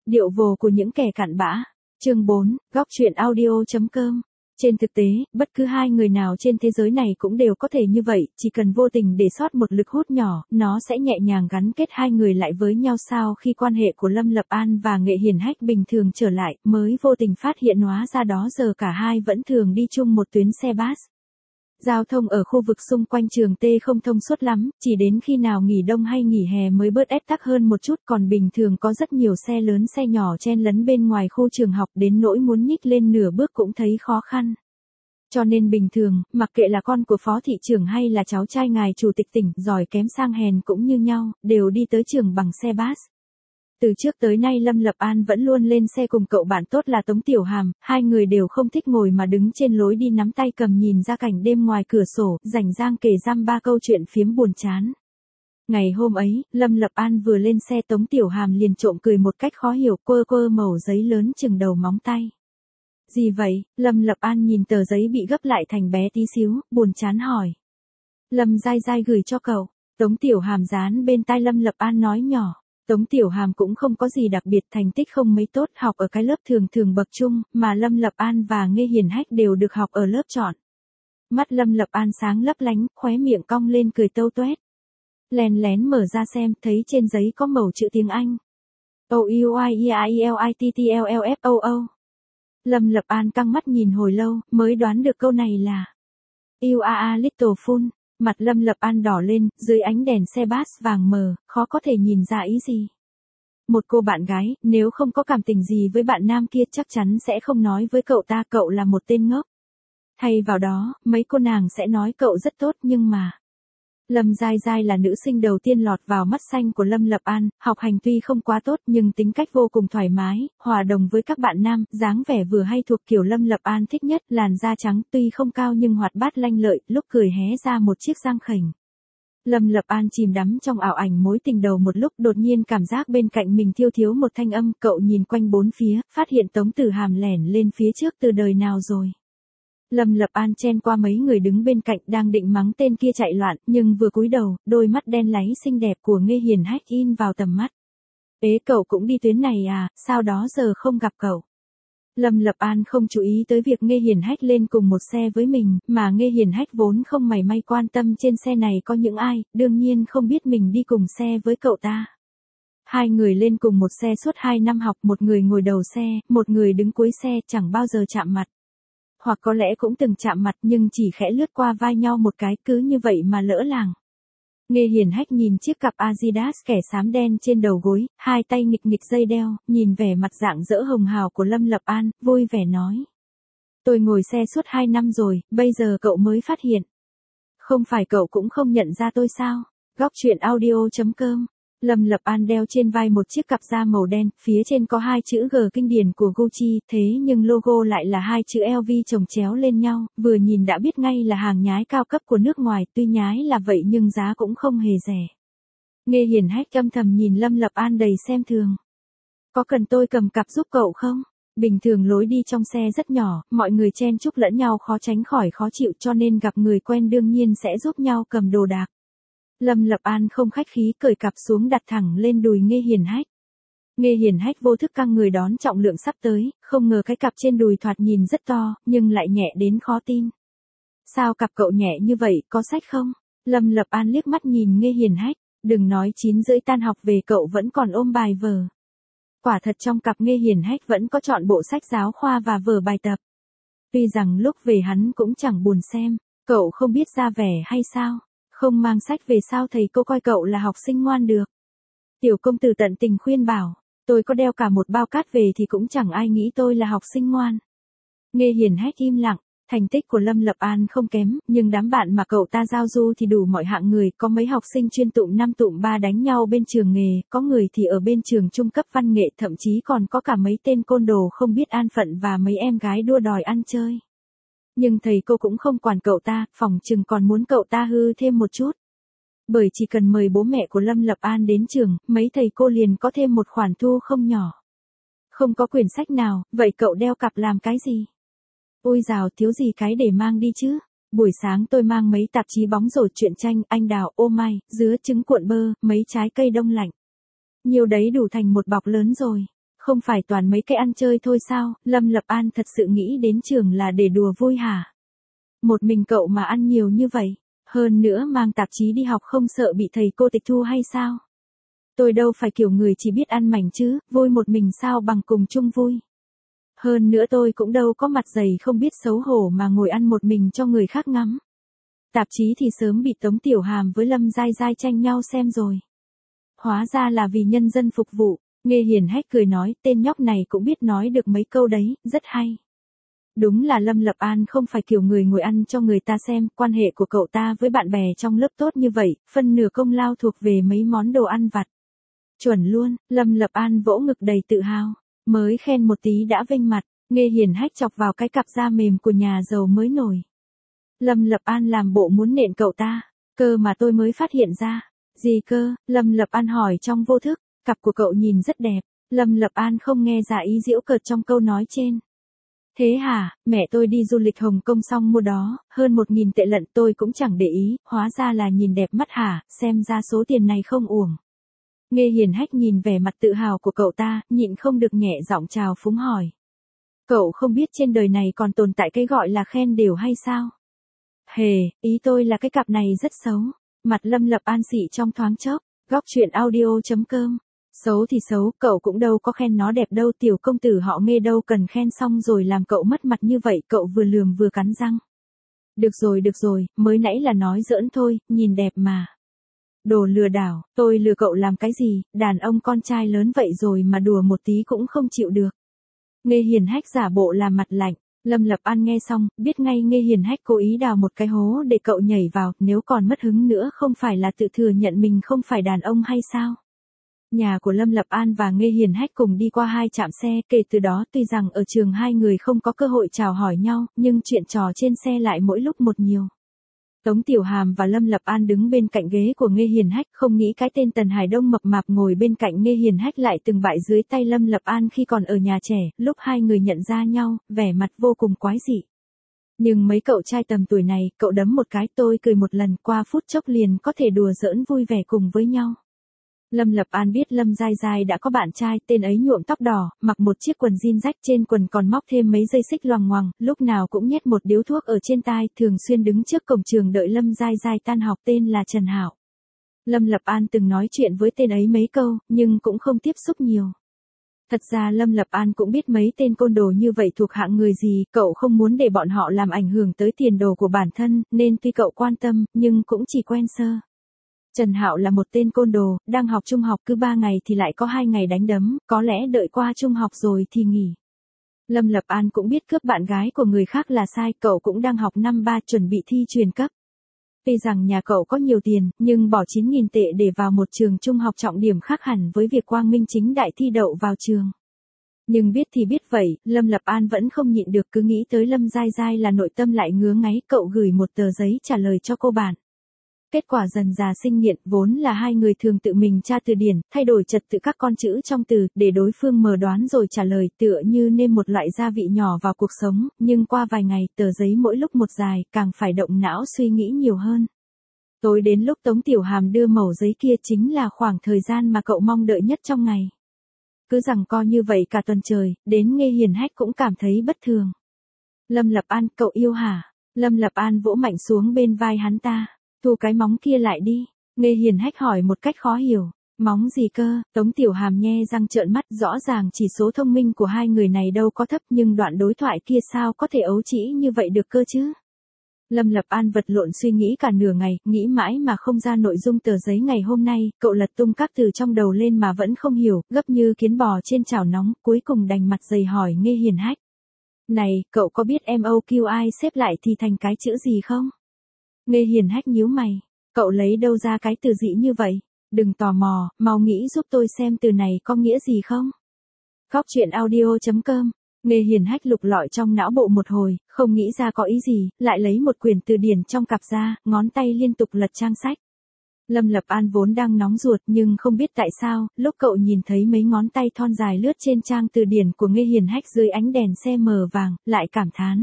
Điệu vồ của những kẻ cặn bã. Chương 4, góc truyện audio.com. Trên thực tế, bất cứ hai người nào trên thế giới này cũng đều có thể như vậy, chỉ cần vô tình để sót một lực hút nhỏ, nó sẽ nhẹ nhàng gắn kết hai người lại với nhau. Sau khi quan hệ của Lâm Lập An và Nghệ Hiển Hách bình thường trở lại, mới vô tình phát hiện hóa ra đó giờ cả hai vẫn thường đi chung một tuyến xe bus. Giao thông ở khu vực xung quanh trường T không thông suốt lắm, chỉ đến khi nào nghỉ đông hay nghỉ hè mới bớt ép tắc hơn một chút, còn bình thường có rất nhiều xe lớn xe nhỏ chen lấn bên ngoài khu trường học đến nỗi muốn nhích lên nửa bước cũng thấy khó khăn. Cho nên bình thường, mặc kệ là con của phó thị trưởng hay là cháu trai ngài chủ tịch tỉnh, giỏi kém sang hèn cũng như nhau, đều đi tới trường bằng xe bus. Từ trước tới nay Lâm Lập An vẫn luôn lên xe cùng cậu bạn tốt là Tống Tiểu Hàm, hai người đều không thích ngồi mà đứng trên lối đi nắm tay cầm nhìn ra cảnh đêm ngoài cửa sổ, rảnh rang kể dăm ba câu chuyện phiếm buồn chán. Ngày hôm ấy, Lâm Lập An vừa lên xe Tống Tiểu Hàm liền trộm cười một cách khó hiểu, quơ quơ mẩu giấy lớn chừng đầu móng tay. Gì vậy? Lâm Lập An nhìn tờ giấy bị gấp lại thành bé tí xíu, buồn chán hỏi. Lâm Giai Giai gửi cho cậu. Tống Tiểu Hàm dán bên tai Lâm Lập An nói nhỏ. Tống Tiểu Hàm cũng không có gì đặc biệt, thành tích không mấy tốt, học ở cái lớp thường thường bậc trung, mà Lâm Lập An và Nghệ Hiển Hách đều được học ở lớp chọn. Mắt Lâm Lập An sáng lấp lánh, khóe miệng cong lên cười tâu toét. Lén lén mở ra xem, thấy trên giấy có mẩu chữ tiếng Anh. O-U-I-E-I-E-L-I-T-T-L-L-F-O-O. Lâm Lập An căng mắt nhìn hồi lâu, mới đoán được câu này là You are a little fool. Mặt Lâm Lập An đỏ lên, dưới ánh đèn xe bus vàng mờ, khó có thể nhìn ra ý gì. Một cô bạn gái, nếu không có cảm tình gì với bạn nam kia chắc chắn sẽ không nói với cậu ta cậu là một tên ngốc. Thay vào đó, mấy cô nàng sẽ nói cậu rất tốt nhưng mà... Lâm Giai Giai là nữ sinh đầu tiên lọt vào mắt xanh của Lâm Lập An, học hành tuy không quá tốt nhưng tính cách vô cùng thoải mái, hòa đồng với các bạn nam, dáng vẻ vừa hay thuộc kiểu Lâm Lập An thích nhất, làn da trắng tuy không cao nhưng hoạt bát lanh lợi, lúc cười hé ra một chiếc răng khểnh. Lâm Lập An chìm đắm trong ảo ảnh mối tình đầu một lúc, đột nhiên cảm giác bên cạnh mình thiếu một thanh âm, cậu nhìn quanh bốn phía, phát hiện Tống Tử Hàm lẻn lên phía trước từ đời nào rồi. Lâm Lập An chen qua mấy người đứng bên cạnh đang định mắng tên kia chạy loạn, nhưng vừa cúi đầu, đôi mắt đen láy xinh đẹp của Nghệ Hiển Hách in vào tầm mắt. Ế cậu cũng đi tuyến này à, sao đó giờ không gặp cậu? Lâm Lập An không chú ý tới việc Nghệ Hiển Hách lên cùng một xe với mình, mà Nghệ Hiển Hách vốn không mảy may quan tâm trên xe này có những ai, đương nhiên không biết mình đi cùng xe với cậu ta. Hai người lên cùng một xe suốt 2 năm học, một người ngồi đầu xe, một người đứng cuối xe, chẳng bao giờ chạm mặt. Hoặc có lẽ cũng từng chạm mặt nhưng chỉ khẽ lướt qua vai nhau một cái, cứ như vậy mà lỡ làng. Nghệ Hiển Hách nhìn chiếc cặp Adidas kẻ xám đen trên đầu gối, hai tay nghịch nghịch dây đeo, nhìn vẻ mặt rạng rỡ hồng hào của Lâm Lập An, vui vẻ nói. Tôi ngồi xe suốt 2 năm rồi, bây giờ cậu mới phát hiện. Không phải cậu cũng không nhận ra tôi sao? Góc truyện audio.com. Lâm Lập An đeo trên vai một chiếc cặp da màu đen, phía trên có 2 chữ G kinh điển của Gucci, thế nhưng logo lại là 2 chữ LV chồng chéo lên nhau, vừa nhìn đã biết ngay là hàng nhái cao cấp của nước ngoài, tuy nhái là vậy nhưng giá cũng không hề rẻ. Nghệ Hiển Hách âm thầm nhìn Lâm Lập An đầy xem thường. Có cần tôi cầm cặp giúp cậu không? Bình thường lối đi trong xe rất nhỏ, mọi người chen chúc lẫn nhau khó tránh khỏi khó chịu cho nên gặp người quen đương nhiên sẽ giúp nhau cầm đồ đạc. Lâm Lập An không khách khí cởi cặp xuống đặt thẳng lên đùi Nghệ Hiển Hách. Nghệ Hiển Hách vô thức căng người đón trọng lượng sắp tới, không ngờ cái cặp trên đùi thoạt nhìn rất to, nhưng lại nhẹ đến khó tin. Sao cặp cậu nhẹ như vậy, có sách không? Lâm Lập An liếc mắt nhìn Nghệ Hiển Hách, đừng nói 9:30 tan học về cậu vẫn còn ôm bài vở. Quả thật trong cặp Nghệ Hiển Hách vẫn có trọn bộ sách giáo khoa và vở bài tập. Tuy rằng lúc về hắn cũng chẳng buồn xem, cậu không biết ra vẻ hay sao? Không mang sách về sao thầy cô coi cậu là học sinh ngoan được. Tiểu công tử tận tình khuyên bảo, tôi có đeo cả một bao cát về thì cũng chẳng ai nghĩ tôi là học sinh ngoan. Nghệ Hiển Hách im lặng, thành tích của Lâm Lập An không kém, nhưng đám bạn mà cậu ta giao du thì đủ mọi hạng người, có mấy học sinh chuyên tụm 5 tụm 3 đánh nhau bên trường nghề, có người thì ở bên trường trung cấp văn nghệ, thậm chí còn có cả mấy tên côn đồ không biết an phận và mấy em gái đua đòi ăn chơi. Nhưng thầy cô cũng không quản cậu ta, phỏng chừng còn muốn cậu ta hư thêm một chút. Bởi chỉ cần mời bố mẹ của Lâm Lập An đến trường, mấy thầy cô liền có thêm một khoản thu không nhỏ. Không có quyển sách nào, vậy cậu đeo cặp làm cái gì? Ôi dào, thiếu gì cái để mang đi chứ? Buổi sáng tôi mang mấy tạp chí bóng rổ, truyện tranh, anh đào, ô mai, dứa, trứng cuộn bơ, mấy trái cây đông lạnh. Nhiều đấy đủ thành một bọc lớn rồi. Không phải toàn mấy cái ăn chơi thôi sao, Lâm Lập An thật sự nghĩ đến trường là để đùa vui hả? Một mình cậu mà ăn nhiều như vậy, hơn nữa mang tạp chí đi học không sợ bị thầy cô tịch thu hay sao? Tôi đâu phải kiểu người chỉ biết ăn mảnh chứ, vui một mình sao bằng cùng chung vui. Hơn nữa tôi cũng đâu có mặt dày không biết xấu hổ mà ngồi ăn một mình cho người khác ngắm. Tạp chí thì sớm bị Tống Tiểu Hàm với Lâm Giai Giai tranh nhau xem rồi. Hóa ra là vì nhân dân phục vụ, Nghe Hiền Hách cười nói tên nhóc này cũng biết nói được mấy câu đấy, rất hay. Đúng là Lâm Lập An không phải kiểu người ngồi ăn cho người ta xem, quan hệ của cậu ta với bạn bè trong lớp tốt như vậy, phân nửa công lao thuộc về mấy món đồ ăn vặt. Chuẩn luôn, Lâm Lập An vỗ ngực đầy tự hào, mới khen một tí đã vênh mặt, Nghe Hiền Hách chọc vào cái cặp da mềm của nhà giàu mới nổi. Lâm Lập An làm bộ muốn nện cậu ta, cơ mà tôi mới phát hiện ra. Gì cơ, Lâm Lập An hỏi trong vô thức, cặp của cậu nhìn rất đẹp, Lâm Lập An không nghe ra ý giễu cợt trong câu nói trên. Thế hả, mẹ tôi đi du lịch Hồng Kông xong mua đó, hơn 1.000 tệ lận tôi cũng chẳng để ý, hóa ra là nhìn đẹp mắt hả, xem ra số tiền này không uổng. Nghe Hiền Hách nhìn vẻ mặt tự hào của cậu ta, nhịn không được nhẹ giọng chào phúng hỏi. Cậu không biết trên đời này còn tồn tại cái gọi là khen đều hay sao? Hề, ý tôi là cái cặp này rất xấu. Mặt Lâm Lập An xị trong thoáng chốc, góc chuyện audio.com. Xấu thì xấu, cậu cũng đâu có khen nó đẹp đâu, tiểu công tử họ Nghe đâu cần khen xong rồi làm cậu mất mặt như vậy, cậu vừa lườm vừa cắn răng. Được rồi, mới nãy là nói giỡn thôi, nhìn đẹp mà. Đồ lừa đảo, tôi lừa cậu làm cái gì, đàn ông con trai lớn vậy rồi mà đùa một tí cũng không chịu được. Nghe Hiền Hách giả bộ làm mặt lạnh. Lâm Lập An nghe xong, biết ngay Nghe Hiền Hách cố ý đào một cái hố để cậu nhảy vào, nếu còn mất hứng nữa không phải là tự thừa nhận mình không phải đàn ông hay sao? Nhà của Lâm Lập An và Nghe Hiền Hách cùng đi qua 2 trạm xe, kể từ đó tuy rằng ở trường hai người không có cơ hội chào hỏi nhau, nhưng chuyện trò trên xe lại mỗi lúc một nhiều. Tống Tiểu Hàm và Lâm Lập An đứng bên cạnh ghế của Nghe Hiền Hách, không nghĩ cái tên Tần Hải Đông mập mạp ngồi bên cạnh Nghe Hiền Hách lại từng bại dưới tay Lâm Lập An khi còn ở nhà trẻ, lúc hai người nhận ra nhau, vẻ mặt vô cùng quái dị. Nhưng mấy cậu trai tầm tuổi này, cậu đấm một cái tôi cười một lần qua phút chốc liền có thể đùa giỡn vui vẻ cùng với nhau. Lâm Lập An biết Lâm Giai Giai đã có bạn trai, tên ấy nhuộm tóc đỏ, mặc một chiếc quần jean rách, trên quần còn móc thêm mấy dây xích loằng ngoằng, lúc nào cũng nhét một điếu thuốc ở trên tai, thường xuyên đứng trước cổng trường đợi Lâm Giai Giai tan học, tên là Trần Hạo. Lâm Lập An từng nói chuyện với tên ấy mấy câu, nhưng cũng không tiếp xúc nhiều. Thật ra Lâm Lập An cũng biết mấy tên côn đồ như vậy thuộc hạng người gì, cậu không muốn để bọn họ làm ảnh hưởng tới tiền đồ của bản thân, nên tuy cậu quan tâm, nhưng cũng chỉ quen sơ. Trần Hạo là một tên côn đồ, đang học trung học cứ 3 ngày thì lại có 2 ngày đánh đấm, có lẽ đợi qua trung học rồi thì nghỉ. Lâm Lập An cũng biết cướp bạn gái của người khác là sai, cậu cũng đang học năm 3 chuẩn bị thi truyền cấp. Tuy rằng nhà cậu có nhiều tiền, nhưng bỏ 9.000 tệ để vào một trường trung học trọng điểm khác hẳn với việc quang minh chính đại thi đậu vào trường. Nhưng biết thì biết vậy, Lâm Lập An vẫn không nhịn được, cứ nghĩ tới Lâm Giai Giai là nội tâm lại ngứa ngáy, cậu gửi một tờ giấy trả lời cho cô bạn. Kết quả dần dà sinh nghiện, vốn là hai người thường tự mình tra từ điển, thay đổi trật tự các con chữ trong từ, để đối phương mờ đoán rồi trả lời, tựa như nêm một loại gia vị nhỏ vào cuộc sống, nhưng qua vài ngày, tờ giấy mỗi lúc một dài, càng phải động não suy nghĩ nhiều hơn. Tối đến lúc Tống Tiểu Hàm đưa mẩu giấy kia chính là khoảng thời gian mà cậu mong đợi nhất trong ngày. Cứ rằng co như vậy cả tuần trời, đến Nghe Hiền Hách cũng cảm thấy bất thường. Lâm Lập An, cậu yêu hả? Lâm Lập An vỗ mạnh xuống bên vai hắn ta. Thu cái móng kia lại đi. Nghe Hiền Hách hỏi một cách khó hiểu. Móng gì cơ? Tống Tiểu Hàm nhe răng trợn mắt, rõ ràng chỉ số thông minh của hai người này đâu có thấp, nhưng đoạn đối thoại kia sao có thể ấu trĩ như vậy được cơ chứ? Lâm Lập An vật lộn suy nghĩ cả nửa ngày, nghĩ mãi mà không ra nội dung tờ giấy ngày hôm nay, cậu lật tung các từ trong đầu lên mà vẫn không hiểu, gấp như kiến bò trên chảo nóng, cuối cùng đành mặt dày hỏi Nghe Hiền Hách. Này, cậu có biết MOQI xếp lại thì thành cái chữ gì không? Nghe Hiền Hách nhíu mày, cậu lấy đâu ra cái từ dị như vậy? Đừng tò mò, mau nghĩ giúp tôi xem từ này có nghĩa gì không? Góc chuyện audio.com. Nghe Hiền Hách lục lọi trong não bộ một hồi, không nghĩ ra có ý gì, lại lấy một quyển từ điển trong cặp ra, ngón tay liên tục lật trang sách. Lâm Lập An vốn đang nóng ruột nhưng không biết tại sao, lúc cậu nhìn thấy mấy ngón tay thon dài lướt trên trang từ điển của Nghe Hiền Hách dưới ánh đèn xe mờ vàng, lại cảm thán.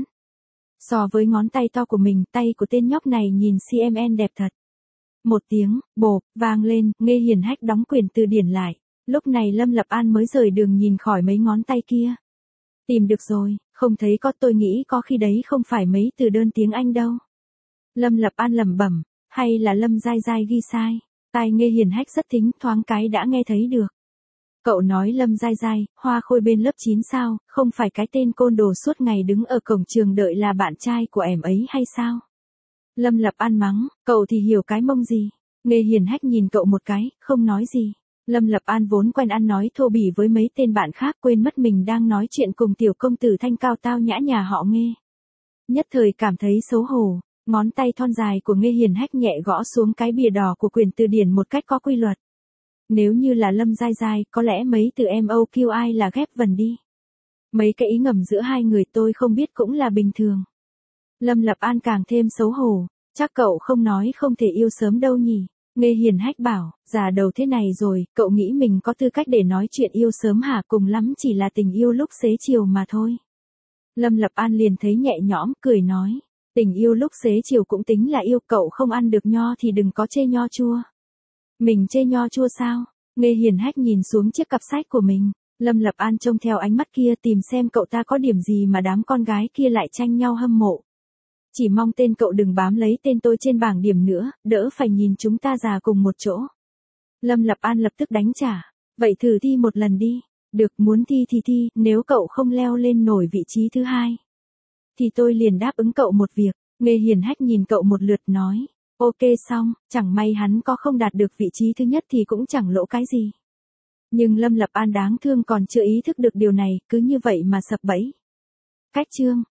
So với ngón tay to của mình, tay của tên nhóc này nhìn CMN đẹp thật. Một tiếng, bộp, vang lên, Nghe Hiền Hách đóng quyển từ điển lại. Lúc này Lâm Lập An mới rời đường nhìn khỏi mấy ngón tay kia. Tìm được rồi, không thấy có, tôi nghĩ có khi đấy không phải mấy từ đơn tiếng Anh đâu. Lâm Lập An lẩm bẩm, hay là Lâm Giai Giai ghi sai. Tai Nghe hiền hách rất thính, thoáng cái đã nghe thấy được. Cậu nói Lâm Giai Giai, hoa khôi bên lớp 9 sao, không phải cái tên côn đồ suốt ngày đứng ở cổng trường đợi là bạn trai của em ấy hay sao? Lâm Lập An mắng, cậu thì hiểu cái mông gì? Nghe hiền hách nhìn cậu một cái, không nói gì. Lâm Lập An vốn quen ăn nói thô bỉ với mấy tên bạn khác, quên mất mình đang nói chuyện cùng tiểu công tử thanh cao tao nhã nhà họ Nghe. Nhất thời cảm thấy xấu hổ, ngón tay thon dài của Nghe hiền hách nhẹ gõ xuống cái bìa đỏ của quyển từ điển một cách có quy luật. Nếu như là Lâm Giai Giai, có lẽ mấy từ MOQI là ghép vần đi. Mấy cái ý ngầm giữa hai người tôi không biết cũng là bình thường. Lâm Lập An càng thêm xấu hổ, chắc cậu không nói không thể yêu sớm đâu nhỉ. Nghe hiền hách bảo, già đầu thế này rồi, cậu nghĩ mình có tư cách để nói chuyện yêu sớm hả? Cùng lắm chỉ là tình yêu lúc xế chiều mà thôi. Lâm Lập An liền thấy nhẹ nhõm, cười nói, tình yêu lúc xế chiều cũng tính là yêu, cậu không ăn được nho thì đừng có chê nho chua. Mình chê nho chua sao? Nghe hiền hách nhìn xuống chiếc cặp sách của mình. Lâm Lập An trông theo ánh mắt kia tìm xem cậu ta có điểm gì mà đám con gái kia lại tranh nhau hâm mộ. Chỉ mong tên cậu đừng bám lấy tên tôi trên bảng điểm nữa, đỡ phải nhìn chúng ta già cùng một chỗ. Lâm Lập An lập tức đánh trả. Vậy thử thi một lần đi. Được, muốn thi thì thi, nếu cậu không leo lên nổi vị trí thứ 2. Thì tôi liền đáp ứng cậu một việc. Nghe hiền hách nhìn cậu một lượt nói. Ok xong, chẳng may hắn có không đạt được vị trí thứ nhất thì cũng chẳng lỗ cái gì. Nhưng Lâm Lập An đáng thương còn chưa ý thức được điều này, cứ như vậy mà sập bẫy. Cách chương